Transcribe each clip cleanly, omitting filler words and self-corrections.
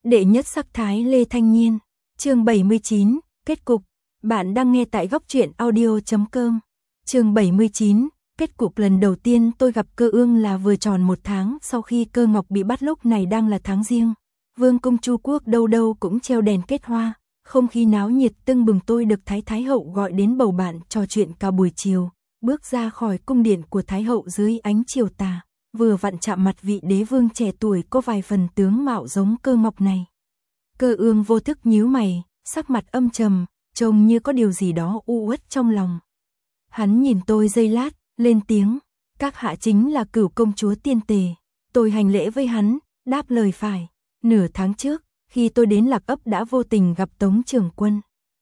Đệ nhất sắc thái Lê Thanh Nhiên. Chương 79, kết cục. Bạn đang nghe tại góc truyện audio.com. Chương 79, kết cục. Lần đầu tiên tôi gặp Cơ Ương là vừa tròn 1 tháng sau khi Cơ Ngọc bị bắt, lúc này đang là tháng Giêng. Vương cung Chu Quốc đâu đâu cũng treo đèn kết hoa, không khí náo nhiệt tưng bừng. Tôi được Thái hậu gọi đến bầu bạn trò chuyện cả buổi chiều, bước ra khỏi cung điện của Thái hậu dưới ánh chiều tà, vừa vặn chạm mặt vị đế vương trẻ tuổi có vài phần tướng mạo giống Cơ Ngọc này. Cơ Ương vô thức nhíu mày, sắc mặt âm trầm, trông như có điều gì đó u uất trong lòng. Hắn nhìn tôi giây lát, lên tiếng, các hạ chính là Cửu công chúa Tiên Tề. Tôi hành lễ với hắn, đáp lời phải. Nửa tháng trước, khi tôi đến Lạc Ấp đã vô tình gặp Tống Trường Quân.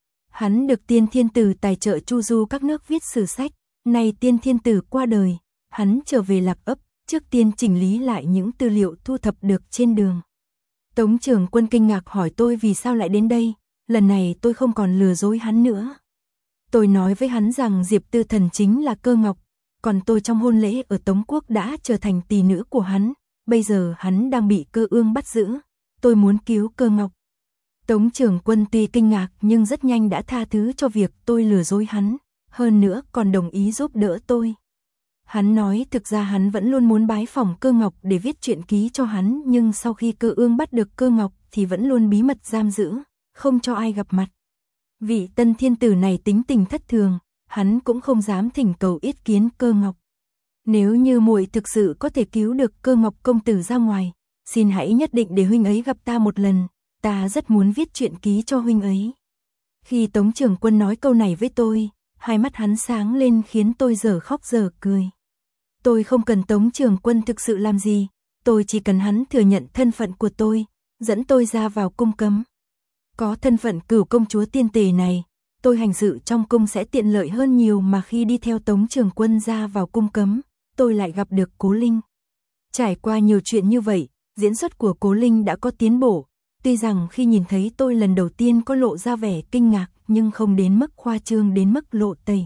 Hắn được Tiên Thiên Tử tài trợ chu du các nước viết sử sách, nay Tiên Thiên Tử qua đời, hắn trở về Lạc Ấp, trước tiên chỉnh lý lại những tư liệu thu thập được trên đường. Tống Trường Quân kinh ngạc hỏi tôi vì sao lại đến đây, lần này tôi không còn lừa dối hắn nữa. Tôi nói với hắn rằng Diệp Tư Thần chính là Cơ Ngọc, còn tôi trong hôn lễ ở Tống Quốc đã trở thành tỳ nữ của hắn, bây giờ hắn đang bị Cơ Ương bắt giữ, tôi muốn cứu Cơ Ngọc. Tống Trường Quân tuy kinh ngạc nhưng rất nhanh đã tha thứ cho việc tôi lừa dối hắn, hơn nữa còn đồng ý giúp đỡ tôi. Hắn nói thực ra hắn vẫn luôn muốn bái phỏng Cơ Ngọc để viết truyện ký cho hắn, nhưng sau khi Cơ Ương bắt được Cơ Ngọc thì vẫn luôn bí mật giam giữ, không cho ai gặp mặt. Vị tân thiên tử này tính tình thất thường, hắn cũng không dám thỉnh cầu yết kiến Cơ Ngọc. Nếu như muội thực sự có thể cứu được Cơ Ngọc công tử ra ngoài, xin hãy nhất định để huynh ấy gặp ta một lần, ta rất muốn viết truyện ký cho huynh ấy. Khi Tống Trường Quân nói câu này với tôi, hai mắt hắn sáng lên khiến tôi dở khóc dở cười. Tôi không cần Tống Trường Quân thực sự làm gì, tôi chỉ cần hắn thừa nhận thân phận của tôi, dẫn tôi ra vào cung cấm. Có thân phận Cửu công chúa Tiên Tề này, tôi hành sự trong cung sẽ tiện lợi hơn nhiều, mà khi đi theo Tống Trường Quân ra vào cung cấm, tôi lại gặp được Cố Linh. Trải qua nhiều chuyện như vậy, diễn xuất của Cố Linh đã có tiến bộ, tuy rằng khi nhìn thấy tôi lần đầu tiên có lộ ra vẻ kinh ngạc nhưng không đến mức khoa trương đến mức lộ tẩy.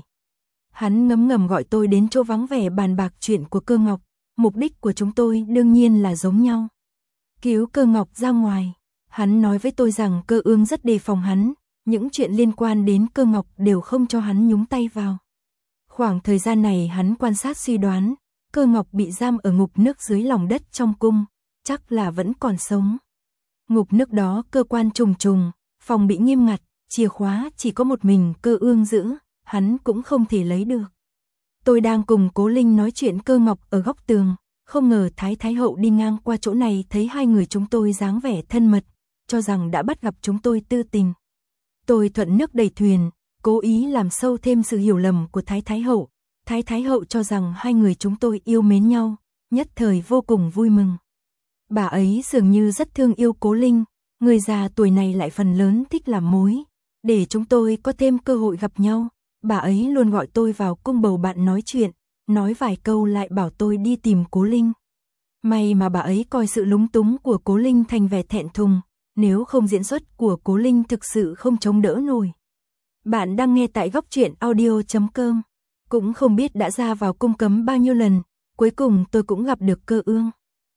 Hắn ngấm ngầm gọi tôi đến chỗ vắng vẻ bàn bạc chuyện của Cơ Ngọc, mục đích của chúng tôi đương nhiên là giống nhau. Cứu Cơ Ngọc ra ngoài. Hắn nói với tôi rằng Cơ Ương rất đề phòng hắn, những chuyện liên quan đến Cơ Ngọc đều không cho hắn nhúng tay vào. Khoảng thời gian này hắn quan sát suy đoán, Cơ Ngọc bị giam ở ngục nước dưới lòng đất trong cung, chắc là vẫn còn sống. Ngục nước đó cơ quan trùng trùng, phòng bị nghiêm ngặt, chìa khóa chỉ có một mình Cơ Ương giữ, hắn cũng không thể lấy được. Tôi đang cùng Cố Linh nói chuyện Cơ Ngọc ở góc tường, không ngờ Thái hậu đi ngang qua chỗ này thấy hai người chúng tôi dáng vẻ thân mật, cho rằng đã bắt gặp chúng tôi tư tình. Tôi thuận nước đẩy thuyền, cố ý làm sâu thêm sự hiểu lầm của Thái hậu. Thái hậu cho rằng hai người chúng tôi yêu mến nhau, nhất thời vô cùng vui mừng. Bà ấy dường như rất thương yêu Cố Linh, người già tuổi này lại phần lớn thích làm mối. Để chúng tôi có thêm cơ hội gặp nhau, bà ấy luôn gọi tôi vào cung bầu bạn nói chuyện, nói vài câu lại bảo tôi đi tìm Cố Linh. May mà bà ấy coi sự lúng túng của Cố Linh thành vẻ thẹn thùng, nếu không diễn xuất của Cố Linh thực sự không chống đỡ nổi. Bạn đang nghe tại góc truyện audio.com. Cũng không biết đã ra vào cung cấm bao nhiêu lần, cuối cùng tôi cũng gặp được Cơ Ương.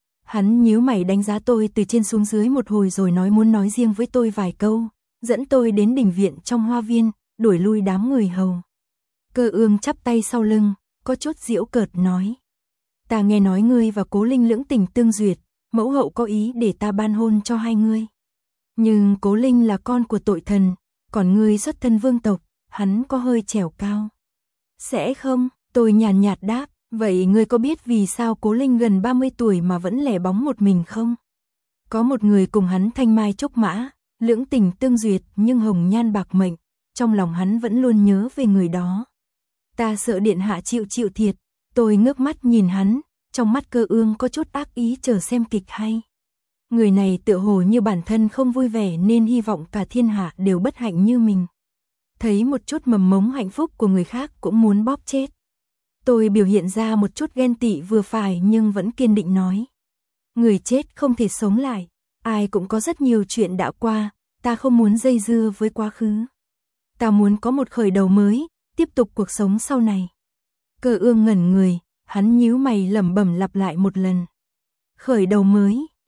Hắn nhíu mày đánh giá tôi từ trên xuống dưới một hồi rồi muốn nói riêng với tôi vài câu, dẫn tôi đến đình viện trong hoa viên, đuổi lui đám người hầu. Cơ Ương chắp tay sau lưng, có chút giễu cợt nói: ta nghe nói ngươi và Cố Linh lưỡng tình tương duyệt, mẫu hậu có ý để ta ban hôn cho hai ngươi. Nhưng Cố Linh là con của tội thần, còn ngươi xuất thân vương tộc, hắn có hơi trèo cao. Sẽ không, tôi nhàn nhạt đáp, vậy ngươi có biết vì sao Cố Linh gần 30 tuổi mà vẫn lẻ bóng một mình không? Có một người cùng hắn thanh mai trúc mã, lưỡng tình tương duyệt nhưng hồng nhan bạc mệnh, trong lòng hắn vẫn luôn nhớ về người đó. Ta sợ điện hạ chịu thiệt. Tôi ngước mắt nhìn hắn, trong mắt Cơ Ương có chút ác ý chờ xem kịch hay. Người này tựa hồ như bản thân không vui vẻ nên hy vọng cả thiên hạ đều bất hạnh như mình. Thấy một chút mầm mống hạnh phúc của người khác cũng muốn bóp chết. Tôi biểu hiện ra một chút ghen tị vừa phải nhưng vẫn kiên định nói: người chết không thể sống lại, ai cũng có rất nhiều chuyện đã qua, ta không muốn dây dưa với quá khứ. Ta muốn có một khởi đầu mới, tiếp tục cuộc sống sau này. Cơ Ương ngẩn người, hắn nhíu mày lẩm bẩm lặp lại một lần. Khởi đầu mới,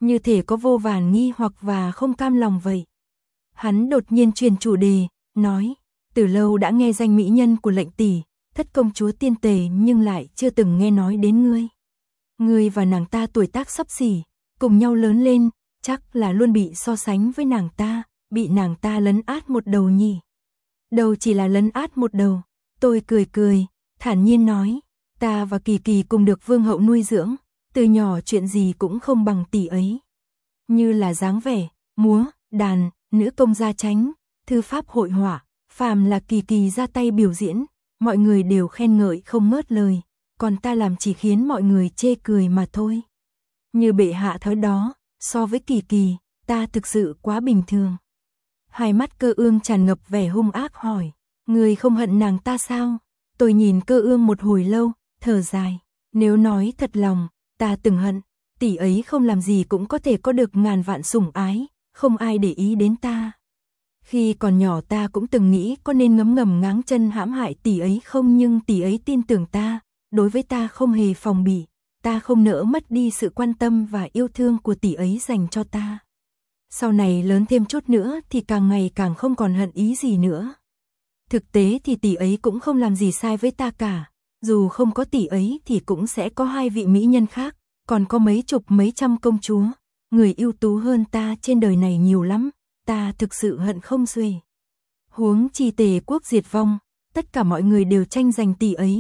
như thể có vô vàn nghi hoặc và không cam lòng vậy. Hắn đột nhiên chuyển chủ đề, nói, từ lâu đã nghe danh mỹ nhân của lệnh tỷ, thất công chúa tiên tề nhưng lại chưa từng nghe nói đến ngươi. Ngươi và nàng ta tuổi tác xấp xỉ, cùng nhau lớn lên, chắc là luôn bị so sánh với nàng ta, bị nàng ta lấn át một đầu nhỉ. Đâu chỉ là lấn át một đầu, tôi cười cười, thản nhiên nói, ta và Kỳ Kỳ cùng được vương hậu nuôi dưỡng, từ nhỏ chuyện gì cũng không bằng tỷ ấy. Như là dáng vẻ, múa, đàn, nữ công gia chánh, thư pháp hội họa, phàm là Kỳ Kỳ ra tay biểu diễn, mọi người đều khen ngợi không ngớt lời, còn ta làm chỉ khiến mọi người chê cười mà thôi. Như bệ hạ thói đó, so với Kỳ Kỳ, ta thực sự quá bình thường. Hai mắt Cơ Ương tràn ngập vẻ hung ác hỏi, người không hận nàng ta sao? Tôi nhìn Cơ Ương một hồi lâu, thở dài, nếu nói thật lòng, ta từng hận, tỷ ấy không làm gì cũng có thể có được ngàn vạn sủng ái, không ai để ý đến ta. Khi còn nhỏ ta cũng từng nghĩ có nên ngấm ngầm ngáng chân hãm hại tỷ ấy không, nhưng tỷ ấy tin tưởng ta, đối với ta không hề phòng bị, ta không nỡ mất đi sự quan tâm và yêu thương của tỷ ấy dành cho ta. Sau này lớn thêm chút nữa thì càng ngày càng không còn hận ý gì nữa. Thực tế thì tỷ ấy cũng không làm gì sai với ta cả, dù không có tỷ ấy thì cũng sẽ có 2 vị mỹ nhân khác, còn có mấy chục mấy trăm công chúa, người ưu tú hơn ta trên đời này nhiều lắm, ta thực sự hận không xuể. Huống chi Tề quốc diệt vong, tất cả mọi người đều tranh giành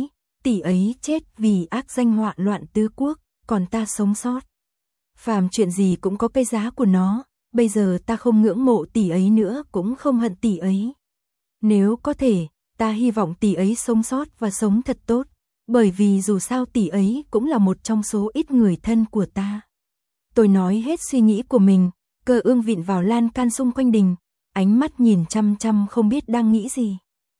tỷ ấy chết vì ác danh họa loạn tứ quốc, còn ta sống sót. Phàm chuyện gì cũng có cái giá của nó, bây giờ ta không ngưỡng mộ tỷ ấy nữa, cũng không hận tỷ ấy. Nếu có thể, ta hy vọng tỷ ấy sống sót và sống thật tốt, bởi vì dù sao tỷ ấy cũng là một trong số ít người thân của ta. Tôi nói hết suy nghĩ của mình, Cơ Ương vịn vào lan can xung quanh đình, ánh mắt nhìn chăm chăm không biết đang nghĩ gì.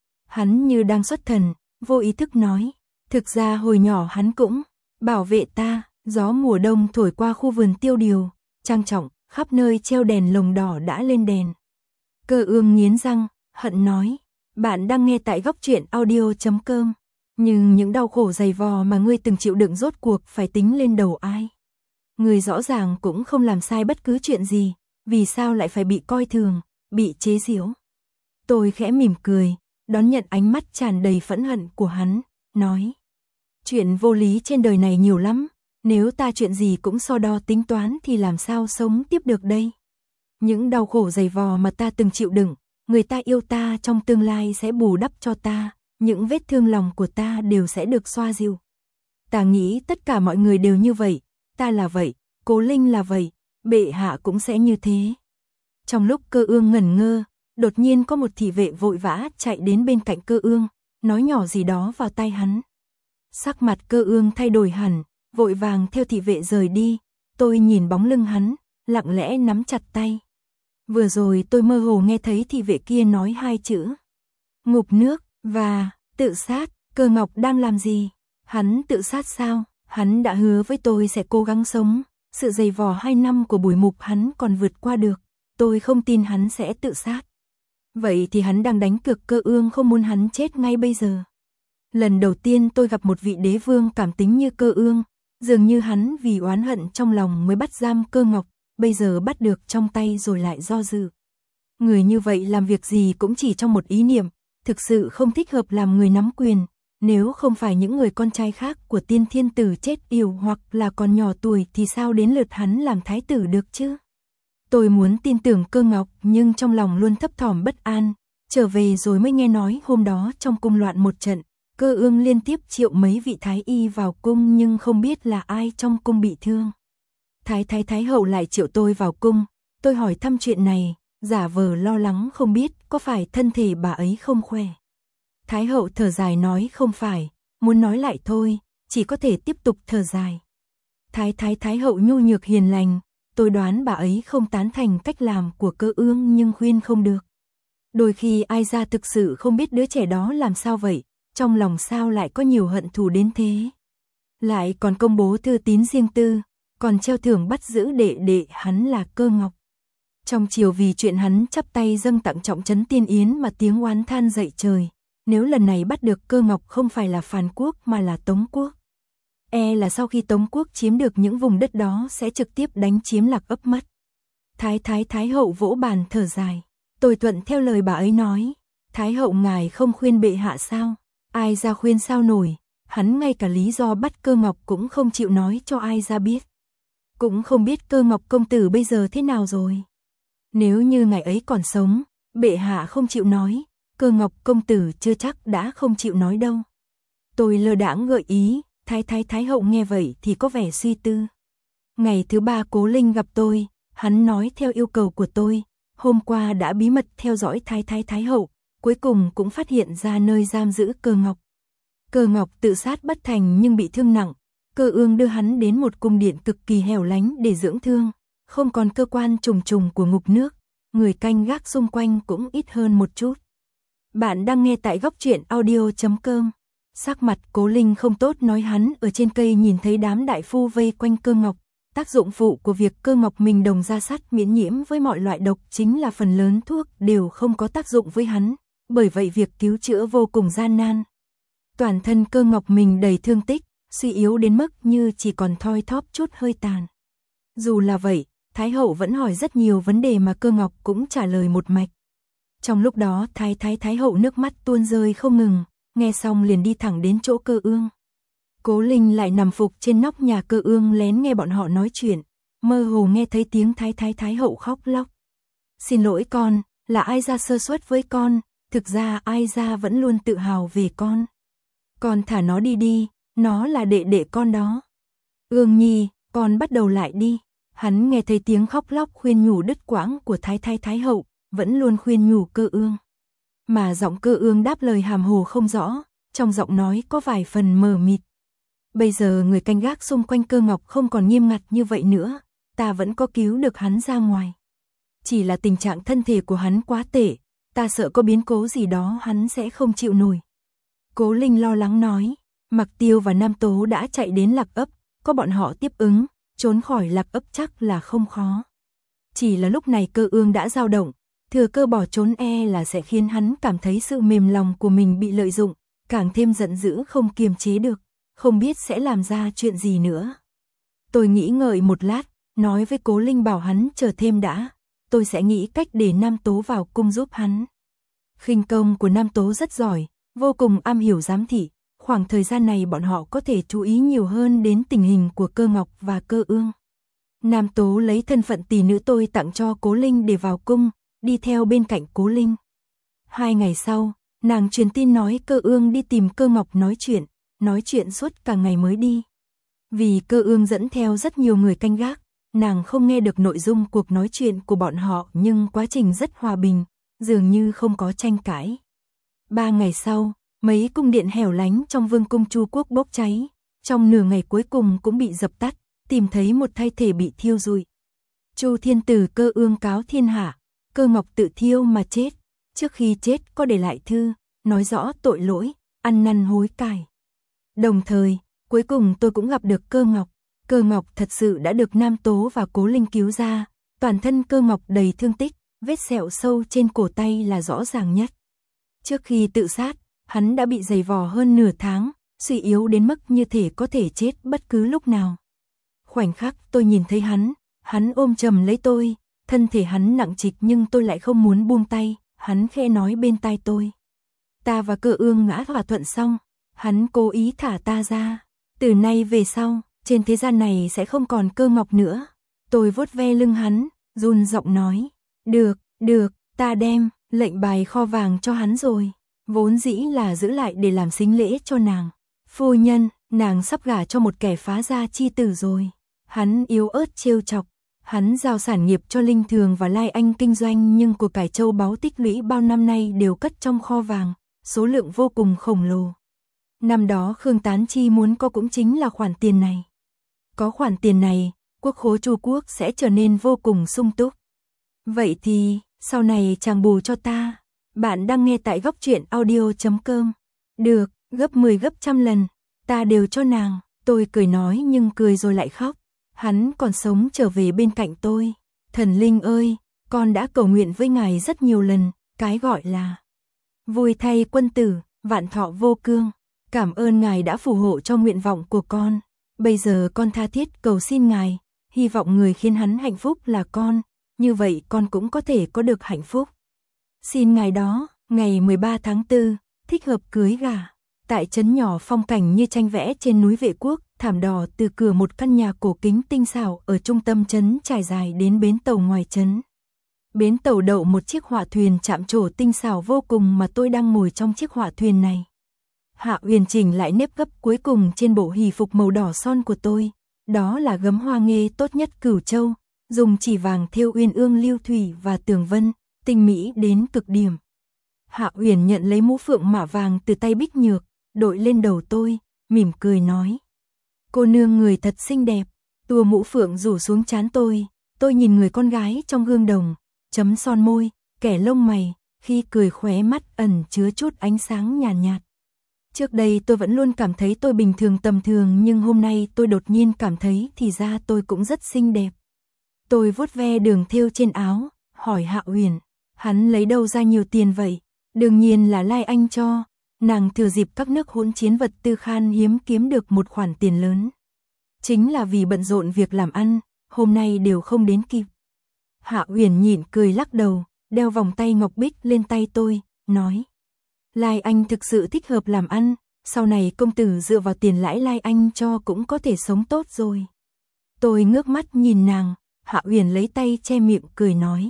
Hắn như đang xuất thần, vô ý thức nói, thực ra hồi nhỏ hắn cũng bảo vệ ta. Gió mùa đông thổi qua khu vườn tiêu điều, trang trọng, khắp nơi treo đèn lồng đỏ đã lên đèn. Cơ Ương nghiến răng, hận nói, bạn đang nghe tại góc truyện audio.com, nhưng những đau khổ dày vò mà ngươi từng chịu đựng rốt cuộc phải tính lên đầu ai? Ngươi rõ ràng cũng không làm sai bất cứ chuyện gì, vì sao lại phải bị coi thường, bị chế giễu? Tôi khẽ mỉm cười, đón nhận ánh mắt tràn đầy phẫn hận của hắn, nói, chuyện vô lý trên đời này nhiều lắm. Nếu ta chuyện gì cũng so đo tính toán thì làm sao sống tiếp được đây? Những đau khổ dày vò mà ta từng chịu đựng, người ta yêu ta trong tương lai sẽ bù đắp cho ta, những vết thương lòng của ta đều sẽ được xoa dịu. Ta nghĩ tất cả mọi người đều như vậy, ta là vậy, Cố Linh là vậy, bệ hạ cũng sẽ như thế. Trong lúc Cơ Ương ngẩn ngơ, đột nhiên có một thị vệ vội vã chạy đến bên cạnh Cơ Ương, nói nhỏ gì đó vào tai hắn. Sắc mặt Cơ Ương thay đổi hẳn, vội vàng theo thị vệ rời đi. Tôi nhìn bóng lưng hắn, lặng lẽ nắm chặt tay. Vừa rồi tôi mơ hồ nghe thấy thị vệ kia nói 2 chữ ngụp nước và tự sát. Cơ Ngọc đang làm gì? Hắn tự sát sao? Hắn đã hứa với tôi sẽ cố gắng sống, sự dày vò 2 năm của Bùi Mục hắn còn vượt qua được, tôi không tin hắn sẽ tự sát. Vậy thì hắn đang đánh cược Cơ Ương không muốn hắn chết ngay bây giờ. Lần đầu tiên tôi gặp một vị đế vương cảm tính như Cơ Ương, dường như hắn vì oán hận trong lòng mới bắt giam Cơ Ngọc, bây giờ bắt được trong tay rồi lại do dự. Người như vậy làm việc gì cũng chỉ trong một ý niệm, thực sự không thích hợp làm người nắm quyền, nếu không phải những người con trai khác của Tiên Thiên Tử chết yểu hoặc là còn nhỏ tuổi thì sao đến lượt hắn làm thái tử được chứ? Tôi muốn tin tưởng Cơ Ngọc nhưng trong lòng luôn thấp thỏm bất an, trở về rồi mới nghe nói hôm đó trong cung loạn một trận, Cơ Ương liên tiếp triệu mấy vị thái y vào cung nhưng không biết là ai trong cung bị thương. Thái hậu lại triệu tôi vào cung, tôi hỏi thăm chuyện này, giả vờ lo lắng không biết có phải thân thể bà ấy không khỏe. Thái hậu thở dài nói không phải, muốn nói lại thôi, chỉ có thể tiếp tục thở dài. Thái hậu nhu nhược hiền lành, tôi đoán bà ấy không tán thành cách làm của Cơ Ương nhưng khuyên không được. Đôi khi ai ra thực sự không biết đứa trẻ đó làm sao vậy, trong lòng sao lại có nhiều hận thù đến thế. Lại còn công bố thư tín riêng tư, còn treo thưởng bắt giữ đệ hắn là Cơ Ngọc. Trong chiều vì chuyện hắn chắp tay dâng tặng trọng trấn Tiên Yến mà tiếng oán than dậy trời, nếu lần này bắt được Cơ Ngọc không phải là Phàn Quốc mà là Tống Quốc. là sau khi Tống quốc chiếm được những vùng đất đó sẽ trực tiếp đánh chiếm Lạc Ấp mất. Thái hậu vỗ bàn thở dài. Tôi thuận theo lời bà ấy nói. Thái hậu ngài không khuyên bệ hạ sao? Ai ra khuyên sao nổi, hắn ngay cả lý do bắt Cơ Ngọc cũng không chịu nói cho ai ra biết. Cũng không biết Cơ Ngọc công tử bây giờ thế nào rồi. Nếu như ngày ấy còn sống, bệ hạ không chịu nói, Cơ Ngọc công tử chưa chắc đã không chịu nói đâu. Tôi lơ đãng gợi ý, Thái hậu nghe vậy thì có vẻ suy tư. Ngày thứ 3 Cố Linh gặp tôi, hắn nói theo yêu cầu của tôi, hôm qua đã bí mật theo dõi Thái hậu, cuối cùng cũng phát hiện ra nơi giam giữ Cơ Ngọc. Cơ Ngọc tự sát bất thành nhưng bị thương nặng, Cơ Ương đưa hắn đến một cung điện cực kỳ hẻo lánh để dưỡng thương, không còn cơ quan trùng trùng của ngục nước, người canh gác xung quanh cũng ít hơn một chút. Bạn đang nghe tại góc truyện audio.com. Sắc mặt Cố Linh không tốt nói hắn ở trên cây nhìn thấy đám đại phu vây quanh Cơ Ngọc. Tác dụng phụ của việc Cơ Ngọc mình đồng ra sắt miễn nhiễm với mọi loại độc chính là phần lớn thuốc đều không có tác dụng với hắn, bởi vậy việc cứu chữa vô cùng gian nan. Toàn thân Cơ Ngọc mình đầy thương tích, suy yếu đến mức như chỉ còn thoi thóp chút hơi tàn. Dù là vậy, Thái hậu vẫn hỏi rất nhiều vấn đề mà Cơ Ngọc cũng trả lời một mạch. Trong lúc đó Thái hậu nước mắt tuôn rơi không ngừng, nghe xong liền đi thẳng đến chỗ Cơ Ương. Cố Linh lại nằm phục trên nóc nhà Cơ Ương lén nghe bọn họ nói chuyện, mơ hồ nghe thấy tiếng Thái hậu khóc lóc. Xin lỗi con, là ai ra sơ suất với con, thực ra ai ra vẫn luôn tự hào về con. Con thả nó đi, nó là đệ đệ con đó. Ương nhi, con bắt đầu lại đi. Hắn nghe thấy tiếng khóc lóc khuyên nhủ đứt quãng của Thái hậu, vẫn luôn khuyên nhủ Cơ Ương. Mà giọng Cơ Ương đáp lời hàm hồ không rõ, trong giọng nói có vài phần mờ mịt. Bây giờ người canh gác xung quanh Cơ Ngọc không còn nghiêm ngặt như vậy nữa, ta vẫn có cứu được hắn ra ngoài. Chỉ là tình trạng thân thể của hắn quá tệ, ta sợ có biến cố gì đó hắn sẽ không chịu nổi. Cố Linh lo lắng nói, Mặc Tiêu và Nam Tố đã chạy đến Lạc Ấp, có bọn họ tiếp ứng, trốn khỏi Lạc Ấp chắc là không khó. Chỉ là lúc này Cơ Ương đã dao động, thừa cơ bỏ trốn là sẽ khiến hắn cảm thấy sự mềm lòng của mình bị lợi dụng, càng thêm giận dữ không kiềm chế được, không biết sẽ làm ra chuyện gì nữa. Tôi nghĩ ngợi một lát, nói với Cố Linh bảo hắn chờ thêm đã, tôi sẽ nghĩ cách để Nam Tố vào cung giúp hắn. Khinh công của Nam Tố rất giỏi, vô cùng am hiểu giám thị, khoảng thời gian này bọn họ có thể chú ý nhiều hơn đến tình hình của Cơ Ngọc và Cơ Ương. Nam Tố lấy thân phận tỷ nữ tôi tặng cho Cố Linh để vào cung, đi theo bên cạnh Cố Linh. 2 ngày sau, nàng truyền tin nói Cơ Ương đi tìm Cơ Ngọc nói chuyện suốt cả ngày mới đi. Vì Cơ Ương dẫn theo rất nhiều người canh gác, nàng không nghe được nội dung cuộc nói chuyện của bọn họ nhưng quá trình rất hòa bình, dường như không có tranh cãi. 3 ngày sau, mấy cung điện hẻo lánh trong vương cung Chu Quốc bốc cháy, trong nửa ngày cuối cùng cũng bị dập tắt, tìm thấy một thi thể bị thiêu rụi. Chu Thiên Tử Cơ Ương cáo thiên hạ, Cơ Ngọc tự thiêu mà chết, trước khi chết có để lại thư, nói rõ tội lỗi, ăn năn hối cải. Đồng thời, cuối cùng tôi cũng gặp được Cơ Ngọc. Cơ Ngọc thật sự đã được Nam Tố và Cố Linh cứu ra, toàn thân Cơ Ngọc đầy thương tích, vết sẹo sâu trên cổ tay là rõ ràng nhất. Trước khi tự sát, hắn đã bị giày vò hơn nửa tháng, suy yếu đến mức như thể có thể chết bất cứ lúc nào. Khoảnh khắc tôi nhìn thấy hắn ôm chầm lấy tôi, thân thể hắn nặng trịch nhưng tôi lại không muốn buông tay, hắn khẽ nói bên tai tôi. Ta và Cơ Ương ngã thỏa thuận xong, hắn cố ý thả ta ra, từ nay về sau, trên thế gian này sẽ không còn Cơ Ngọc nữa. Tôi vuốt ve lưng hắn, run giọng nói, được, ta đem lệnh bài kho vàng cho hắn rồi, vốn dĩ là giữ lại để làm sính lễ cho nàng. Phu nhân, nàng sắp gả cho một kẻ phá gia chi tử rồi. Hắn yếu ớt trêu chọc, hắn giao sản nghiệp cho Linh Thường và Lai Anh kinh doanh nhưng của cải châu báu tích lũy bao năm nay đều cất trong kho vàng, số lượng vô cùng khổng lồ. Năm đó Khương Tán Chi muốn có cũng chính là khoản tiền này. Có khoản tiền này, quốc khố Chu Quốc sẽ trở nên vô cùng sung túc. Vậy thì, sau này chàng bù cho ta. Bạn đang nghe tại góc truyện audio.com. Được, gấp 10 gấp trăm lần, ta đều cho nàng. Tôi cười nói nhưng cười rồi lại khóc. Hắn còn sống trở về bên cạnh tôi. Thần linh ơi, con đã cầu nguyện với ngài rất nhiều lần, cái gọi là vui thay quân tử, vạn thọ vô cương. Cảm ơn ngài đã phù hộ cho nguyện vọng của con. Bây giờ con tha thiết cầu xin ngài, hy vọng người khiến hắn hạnh phúc là con, như vậy con cũng có thể có được hạnh phúc. Xin ngài đó, ngày 13 tháng 4, thích hợp cưới gả. Tại trấn nhỏ phong cảnh như tranh vẽ trên núi Vệ Quốc, thảm đỏ từ cửa một căn nhà cổ kính tinh xảo ở trung tâm trấn trải dài đến bến tàu ngoài trấn. Bến tàu đậu một chiếc họa thuyền chạm trổ tinh xảo vô cùng mà tôi đang ngồi trong chiếc họa thuyền này. Hạ Uyển chỉnh lại nếp gấp cuối cùng trên bộ hỷ phục màu đỏ son của tôi, đó là gấm hoa nghê tốt nhất Cửu Châu, dùng chỉ vàng thêu uyên ương lưu thủy và tường vân, tinh mỹ đến cực điểm. Hạ Uyển nhận lấy mũ phượng mạ vàng từ tay Bích Nhược, đội lên đầu tôi, mỉm cười nói: "Cô nương người thật xinh đẹp." Tua mũ phượng rủ xuống trán tôi nhìn người con gái trong gương đồng, chấm son môi, kẻ lông mày, khi cười khóe mắt ẩn chứa chút ánh sáng nhàn nhạt. Trước đây tôi vẫn luôn cảm thấy tôi bình thường tầm thường, nhưng hôm nay tôi đột nhiên cảm thấy thì ra tôi cũng rất xinh đẹp. Tôi vuốt ve đường thêu trên áo, hỏi Hạ Uyển, hắn lấy đâu ra nhiều tiền vậy? Đương nhiên là Lai Anh cho, nàng thừa dịp các nước hỗn chiến vật tư khan hiếm kiếm được một khoản tiền lớn. Chính là vì bận rộn việc làm ăn, hôm nay đều không đến kịp. Hạ Uyển nhịn cười lắc đầu, đeo vòng tay ngọc bích lên tay tôi, nói: Lai Anh thực sự thích hợp làm ăn, sau này công tử dựa vào tiền lãi Lai Anh cho cũng có thể sống tốt rồi. Tôi ngước mắt nhìn nàng, Hạ Uyển lấy tay che miệng cười nói: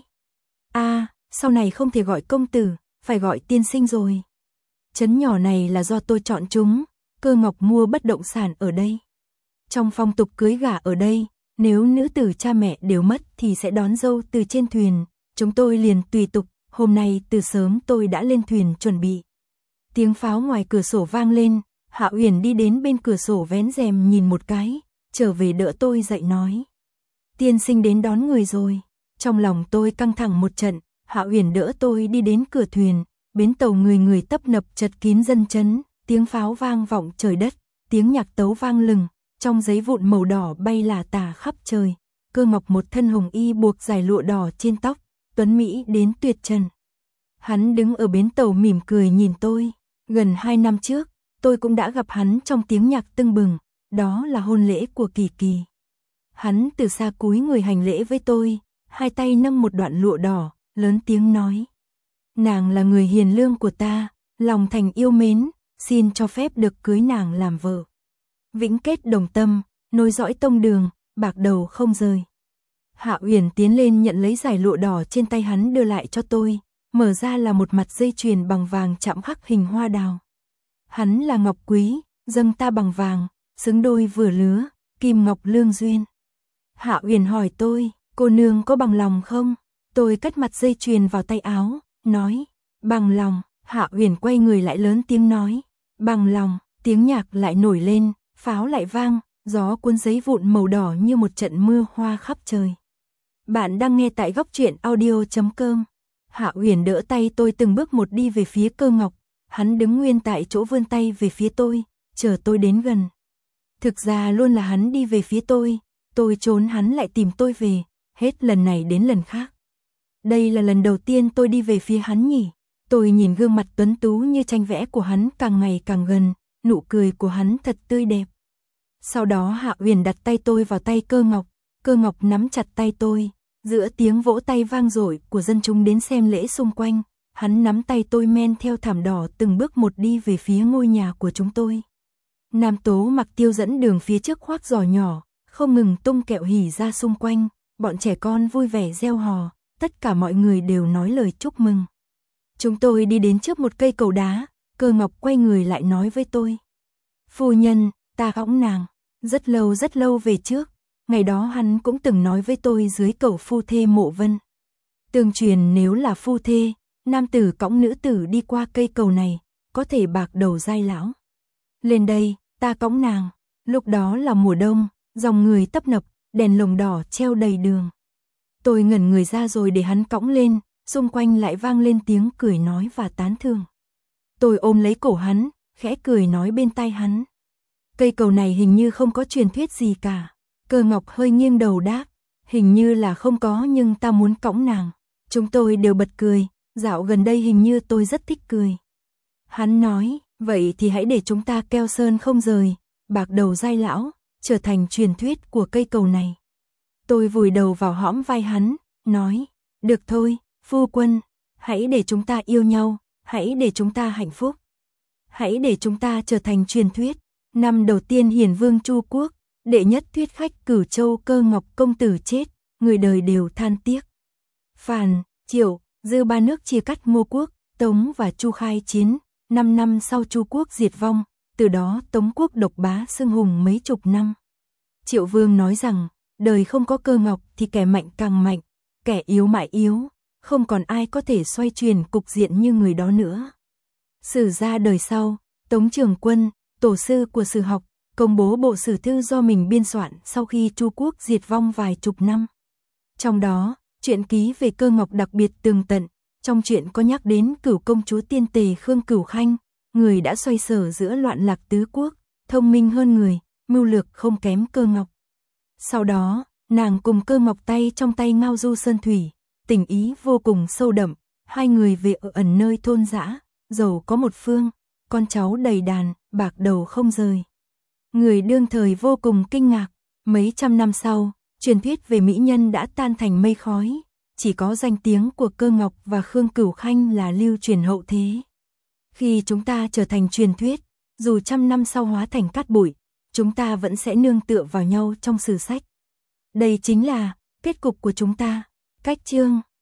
sau này không thể gọi công tử, phải gọi tiên sinh rồi. Trấn nhỏ này là do tôi chọn chúng, Cơ Ngọc mua bất động sản ở đây. Trong phong tục cưới gả ở đây, nếu nữ tử cha mẹ đều mất thì sẽ đón dâu từ trên thuyền, chúng tôi liền tùy tục, hôm nay từ sớm tôi đã lên thuyền chuẩn bị. Tiếng pháo ngoài cửa sổ vang lên, Hạ Uyển đi đến bên cửa sổ vén rèm nhìn một cái, trở về đỡ tôi dậy nói: Tiên sinh đến đón người rồi. Trong lòng tôi căng thẳng một trận, Hạ Uyển đỡ tôi đi đến cửa thuyền, bến tàu người người tấp nập chật kín dân chấn, tiếng pháo vang vọng trời đất, tiếng nhạc tấu vang lừng, trong giấy vụn màu đỏ bay lả tả khắp trời. Cơ Ngọc một thân hồng y buộc dài lụa đỏ trên tóc, tuấn mỹ đến tuyệt trần. Hắn đứng ở bến tàu mỉm cười nhìn tôi. Gần 2 năm trước, tôi cũng đã gặp hắn trong tiếng nhạc tưng bừng, đó là hôn lễ của Kỳ Kỳ. Hắn từ xa cúi người hành lễ với tôi, hai tay nâng một đoạn lụa đỏ, lớn tiếng nói: Nàng là người hiền lương của ta, lòng thành yêu mến, xin cho phép được cưới nàng làm vợ. Vĩnh kết đồng tâm, nối dõi tông đường, bạc đầu không rời. Hạ Uyển tiến lên nhận lấy dải lụa đỏ trên tay hắn đưa lại cho tôi, mở ra là một mặt dây chuyền bằng vàng chạm khắc hình hoa đào. Hắn là ngọc quý, dâng ta bằng vàng, xứng đôi vừa lứa, kim ngọc lương duyên. Hạ Uyển hỏi tôi, cô nương có bằng lòng không? Tôi cất mặt dây chuyền vào tay áo, nói: Bằng lòng. Hạ Uyển quay người lại lớn tiếng nói: Bằng lòng. Tiếng nhạc lại nổi lên, pháo lại vang, gió cuốn giấy vụn màu đỏ như một trận mưa hoa khắp trời. Bạn đang nghe tại góc truyện audio.com. Hạ Uyển đỡ tay tôi từng bước một đi về phía Cơ Ngọc, hắn đứng nguyên tại chỗ vươn tay về phía tôi, chờ tôi đến gần. Thực ra luôn là hắn đi về phía tôi trốn hắn lại tìm tôi về, hết lần này đến lần khác. Đây là lần đầu tiên tôi đi về phía hắn nhỉ? Tôi nhìn gương mặt tuấn tú như tranh vẽ của hắn càng ngày càng gần, nụ cười của hắn thật tươi đẹp. Sau đó Hạ Uyển đặt tay tôi vào tay Cơ Ngọc nắm chặt tay tôi. Giữa tiếng vỗ tay vang dội của dân chúng đến xem lễ xung quanh, hắn nắm tay tôi men theo thảm đỏ từng bước một đi về phía ngôi nhà của chúng tôi. Nam Tố Mặc Tiêu dẫn đường phía trước khoác giỏ nhỏ, không ngừng tung kẹo hỉ ra xung quanh, bọn trẻ con vui vẻ reo hò, tất cả mọi người đều nói lời chúc mừng. Chúng tôi đi đến trước một cây cầu đá, Cơ Ngọc quay người lại nói với tôi: Phu nhân, ta cõng nàng, rất lâu về trước. Ngày đó hắn cũng từng nói với tôi dưới cầu phu thê Mộ Vân. Tương truyền nếu là phu thê, nam tử cõng nữ tử đi qua cây cầu này, có thể bạc đầu giai lão. Lên đây, ta cõng nàng. Lúc đó là mùa đông, dòng người tấp nập, đèn lồng đỏ treo đầy đường. Tôi ngẩn người ra rồi để hắn cõng lên, xung quanh lại vang lên tiếng cười nói và tán thưởng. Tôi ôm lấy cổ hắn, khẽ cười nói bên tai hắn: Cây cầu này hình như không có truyền thuyết gì cả. Cơ Ngọc hơi nghiêng đầu đáp: Hình như là không có, nhưng ta muốn cõng nàng. Chúng tôi đều bật cười, dạo gần đây hình như tôi rất thích cười. Hắn nói: Vậy thì hãy để chúng ta keo sơn không rời, bạc đầu giai lão, trở thành truyền thuyết của cây cầu này. Tôi vùi đầu vào hõm vai hắn, nói, được thôi, phu quân, hãy để chúng ta yêu nhau, hãy để chúng ta hạnh phúc. Hãy để chúng ta trở thành truyền thuyết. Năm đầu tiên hiển vương Chu Quốc, đệ nhất thuyết khách Cửu Châu Cơ Ngọc công tử chết, người đời đều than tiếc. Phàn, Triệu, Dư ba nước chia cắt Ngô Quốc, Tống và Chu khai chiến, 5 năm sau Chu Quốc diệt vong, từ đó Tống Quốc độc bá xưng hùng mấy chục năm. Triệu Vương nói rằng, đời không có Cơ Ngọc thì kẻ mạnh càng mạnh, kẻ yếu mãi yếu, không còn ai có thể xoay chuyển cục diện như người đó nữa. Sử gia đời sau, Tống Trường Quân, tổ sư của sử học, công bố bộ sử thư do mình biên soạn sau khi Chu Quốc diệt vong vài chục năm. Trong đó, truyện ký về Cơ Ngọc đặc biệt tường tận, trong truyện có nhắc đến Cửu công chúa tiên tề Khương Cửu Khanh, người đã xoay sở giữa loạn lạc tứ quốc, thông minh hơn người, mưu lược không kém Cơ Ngọc. Sau đó, nàng cùng Cơ Ngọc tay trong tay ngao du sơn thủy, tình ý vô cùng sâu đậm, hai người về ở ẩn nơi thôn dã, giàu có một phương, con cháu đầy đàn, bạc đầu không rời. Người đương thời vô cùng kinh ngạc, mấy trăm năm sau, truyền thuyết về mỹ nhân đã tan thành mây khói, chỉ có danh tiếng của Cơ Ngọc và Khương Cửu Khanh là lưu truyền hậu thế. Khi chúng ta trở thành truyền thuyết, dù trăm năm sau hóa thành cát bụi, chúng ta vẫn sẽ nương tựa vào nhau trong sử sách. Đây chính là kết cục của chúng ta. Cách chương